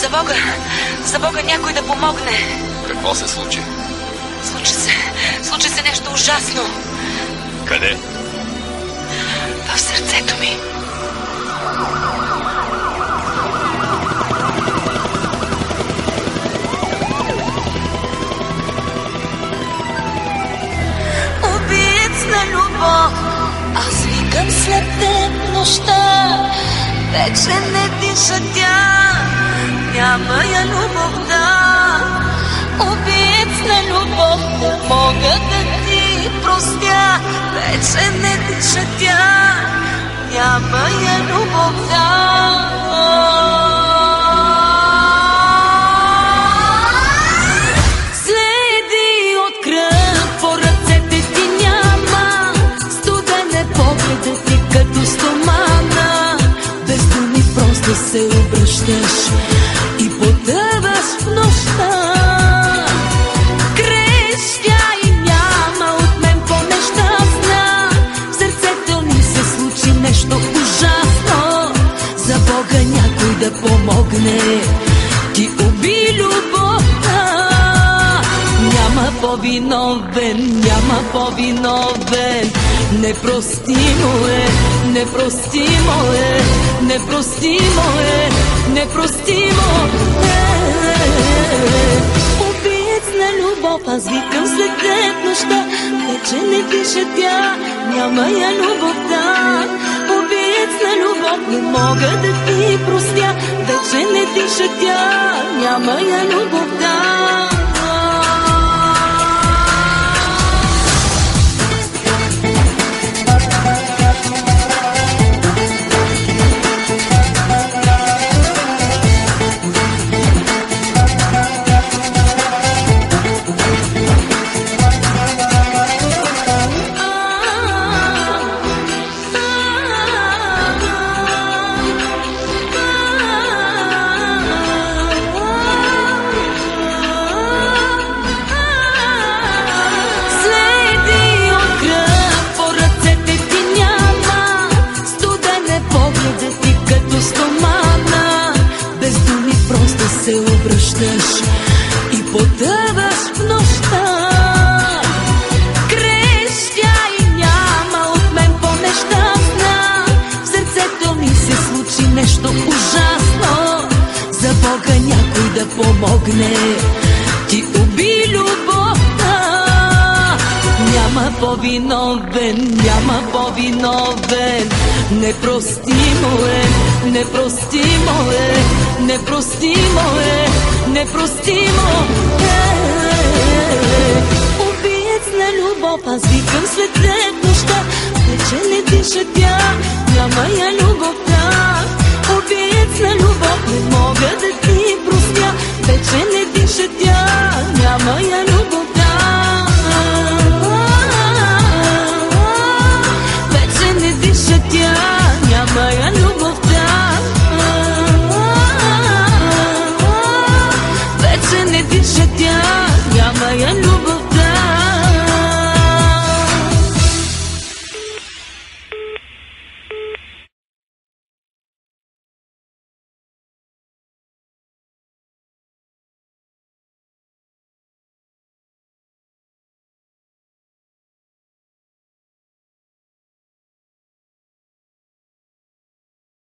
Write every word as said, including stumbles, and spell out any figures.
За Бога, за Бога някой да помогне. Какво се случи? Случи се, случи се нещо ужасно. Къде? В сърцето ми. Убиец на любов, аз викам след теб нощта. Вече не диша тя, няма я любовта. Убиец на любов, не мога да ти простя. Вече не диша тя, няма я любовта. Следи от кръв по ръцете ти няма. Студен е погледът ти като стомана. Без думи просто се обръщаш и потъваш в нощта. Крещя и няма от мен по-нещастна. В сърцето ми се случи нещо ужасно. За Бога някой да помогне. Ти уби любовта. Няма по-виновен, няма по-виновен. Непростимо е, непростимо е, непростимо е, непростимо е. Убиец на любов, аз викам след теб нощта. Вече не диша тя, няма я любовта. Убиец на любов, не мога да ти простя. Вече не диша тя, няма я любовта. Се обръщаш и потъваш в нощта. Крещя и няма от мен по-нещастна. В сърцето ми се случи нещо ужасно. За Бога някой да помогне. Ти уби любовта. Няма по-виновен, няма по-виновен. Непростимо е, непростимо е, непростимо е, непростимо е. Убиец на любов, аз викам след теб нощта. Вече не диша тя, няма я